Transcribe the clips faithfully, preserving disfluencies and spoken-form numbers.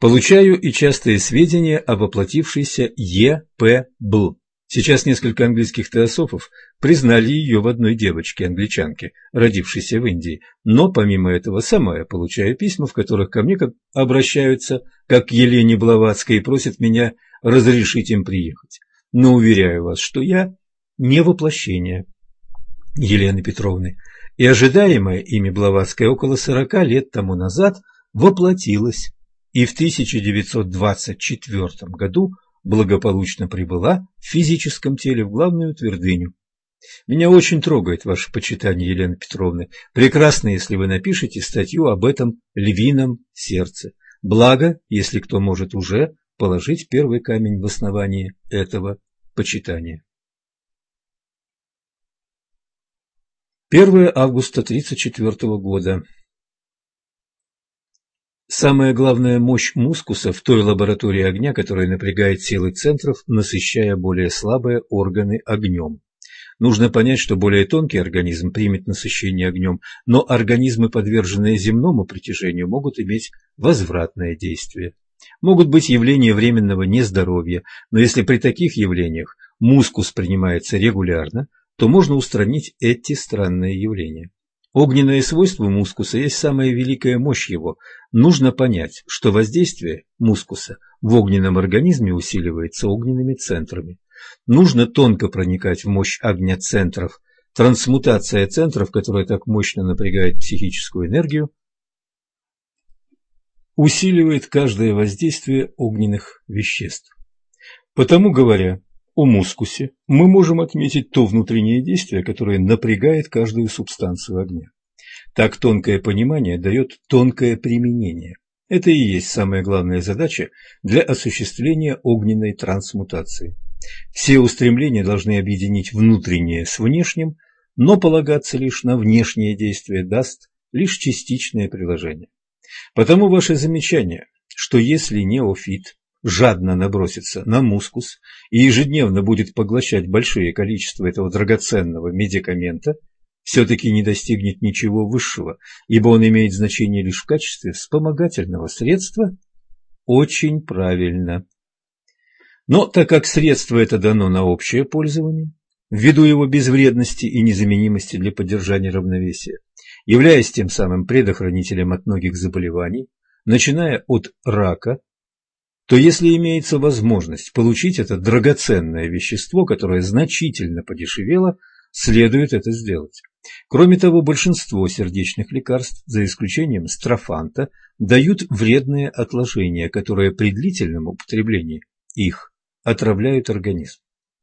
Получаю и частые сведения об воплотившейся Е П Б. Сейчас несколько английских теософов признали ее в одной девочке-англичанке, родившейся в Индии, но помимо этого сама я получаю письма, в которых ко мне как обращаются как к Елене Блаватской и просят меня разрешить им приехать. Но уверяю вас, что я не воплощение Елены Петровны, и ожидаемое ими Блаватская около сорока лет тому назад воплотилась и в тысяча девятьсот двадцать четвёртом году благополучно прибыла в физическом теле в главную твердыню. Меня очень трогает ваше почитание Елены Петровны. Прекрасно, если вы напишете статью об этом львином сердце. Благо, если кто может уже положить первый камень в основании этого почитания. первое августа тридцать четвёртого года. Самая главная мощь мускуса в той лаборатории огня, которая напрягает силы центров, насыщая более слабые органы огнем. Нужно понять, что более тонкий организм примет насыщение огнем, но организмы, подверженные земному притяжению, могут иметь возвратное действие. Могут быть явления временного нездоровья, но если при таких явлениях мускус принимается регулярно, то можно устранить эти странные явления. Огненное свойство мускуса есть самая великая мощь его. Нужно понять, что воздействие мускуса в огненном организме усиливается огненными центрами. Нужно тонко проникать в мощь огня центров. Трансмутация центров, которая так мощно напрягает психическую энергию, усиливает каждое воздействие огненных веществ. Потому, говоря о мускусе, мы можем отметить то внутреннее действие, которое напрягает каждую субстанцию огня. Так тонкое понимание дает тонкое применение. Это и есть самая главная задача для осуществления огненной трансмутации. Все устремления должны объединить внутреннее с внешним, но полагаться лишь на внешнее действие даст лишь частичное приложение. Потому ваше замечание, что если неофит жадно набросится на мускус и ежедневно будет поглощать большие количества этого драгоценного медикамента, все-таки не достигнет ничего высшего, ибо он имеет значение лишь в качестве вспомогательного средства. Очень правильно. Но так как средство это дано на общее пользование, ввиду его безвредности и незаменимости для поддержания равновесия, являясь тем самым предохранителем от многих заболеваний, начиная от рака, то если имеется возможность получить это драгоценное вещество, которое значительно подешевело, следует это сделать. Кроме того, большинство сердечных лекарств, за исключением строфанта, дают вредные отложения, которые при длительном употреблении их отравляют организм.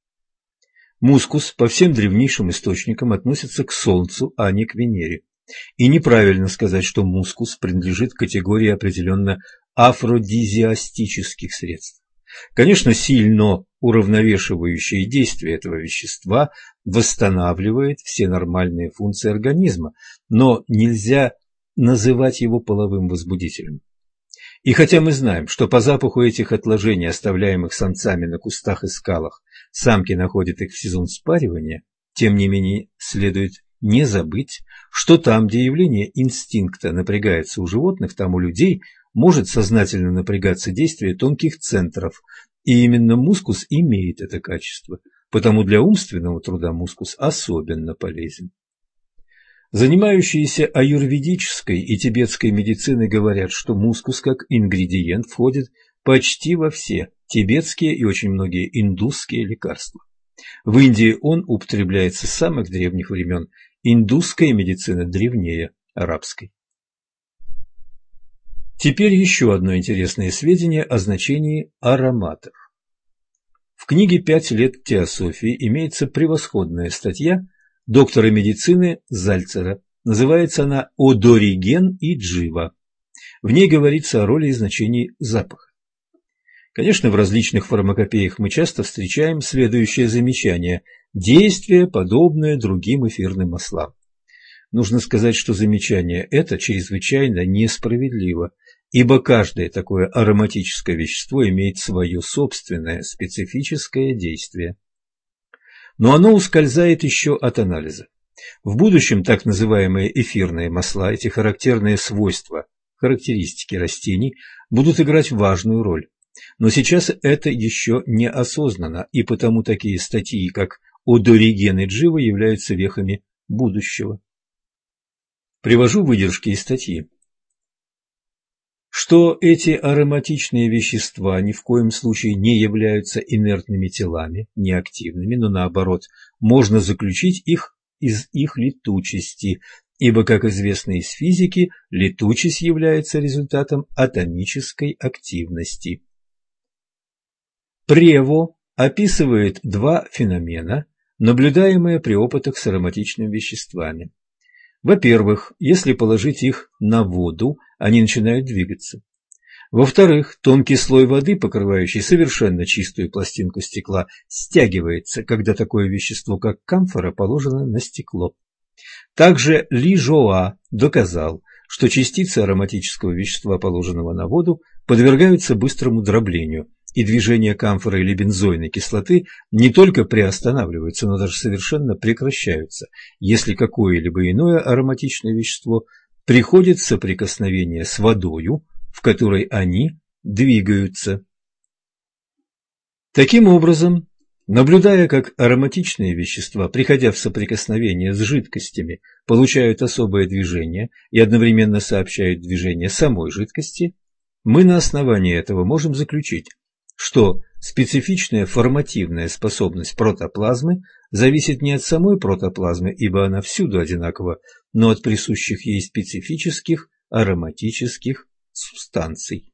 Мускус по всем древнейшим источникам относится к Солнцу, а не к Венере. И неправильно сказать, что мускус принадлежит к категории определенно афродизиастических средств. Конечно, сильно уравновешивающее действие этого вещества восстанавливает все нормальные функции организма, но нельзя называть его половым возбудителем. И хотя мы знаем, что по запаху этих отложений, оставляемых самцами на кустах и скалах, самки находят их в сезон спаривания, тем не менее следует не забыть, что там, где явление инстинкта напрягается у животных, там у людей может сознательно напрягаться действие тонких центров, и именно мускус имеет это качество, потому для умственного труда мускус особенно полезен. Занимающиеся аюрведической и тибетской медициной говорят, что мускус как ингредиент входит почти во все тибетские и очень многие индусские лекарства. В Индии он употребляется с самых древних времен. Индусская медицина древнее арабской. Теперь еще одно интересное сведение о значении ароматов. В книге «Пять лет теософии» имеется превосходная статья доктора медицины Зальцера. Называется она «Одориген и джива». В ней говорится о роли и значении запаха. Конечно, в различных фармакопеях мы часто встречаем следующее замечание: действие, подобное другим эфирным маслам. Нужно сказать, что замечание это чрезвычайно несправедливо, ибо каждое такое ароматическое вещество имеет свое собственное специфическое действие. Но оно ускользает еще от анализа. В будущем так называемые эфирные масла, эти характерные свойства характеристики растений будут играть важную роль. Но сейчас это еще не осознанно, и потому такие статьи, как «Одоригены Джива» являются вехами будущего. Привожу выдержки из статьи. Что эти ароматичные вещества ни в коем случае не являются инертными телами, неактивными, но наоборот, можно заключить их из их летучести, ибо, как известно из физики, летучесть является результатом атомической активности. Прево описывает два феномена, наблюдаемые при опытах с ароматичными веществами. Во-первых, если положить их на воду, они начинают двигаться. Во-вторых, тонкий слой воды, покрывающий совершенно чистую пластинку стекла, стягивается, когда такое вещество, как камфора, положено на стекло. Также Ли Жоа доказал, что частицы ароматического вещества, положенного на воду, подвергаются быстрому дроблению, и движение камфоры или бензойной кислоты не только приостанавливаются, но даже совершенно прекращаются, если какое-либо иное ароматичное вещество приходит в соприкосновение с водою, в которой они двигаются. Таким образом, наблюдая, как ароматичные вещества, приходя в соприкосновение с жидкостями, получают особое движение и одновременно сообщают движение самой жидкости, мы на основании этого можем заключить, что специфичная формативная способность протоплазмы зависит не от самой протоплазмы, ибо она всюду одинакова, но от присущих ей специфических ароматических субстанций.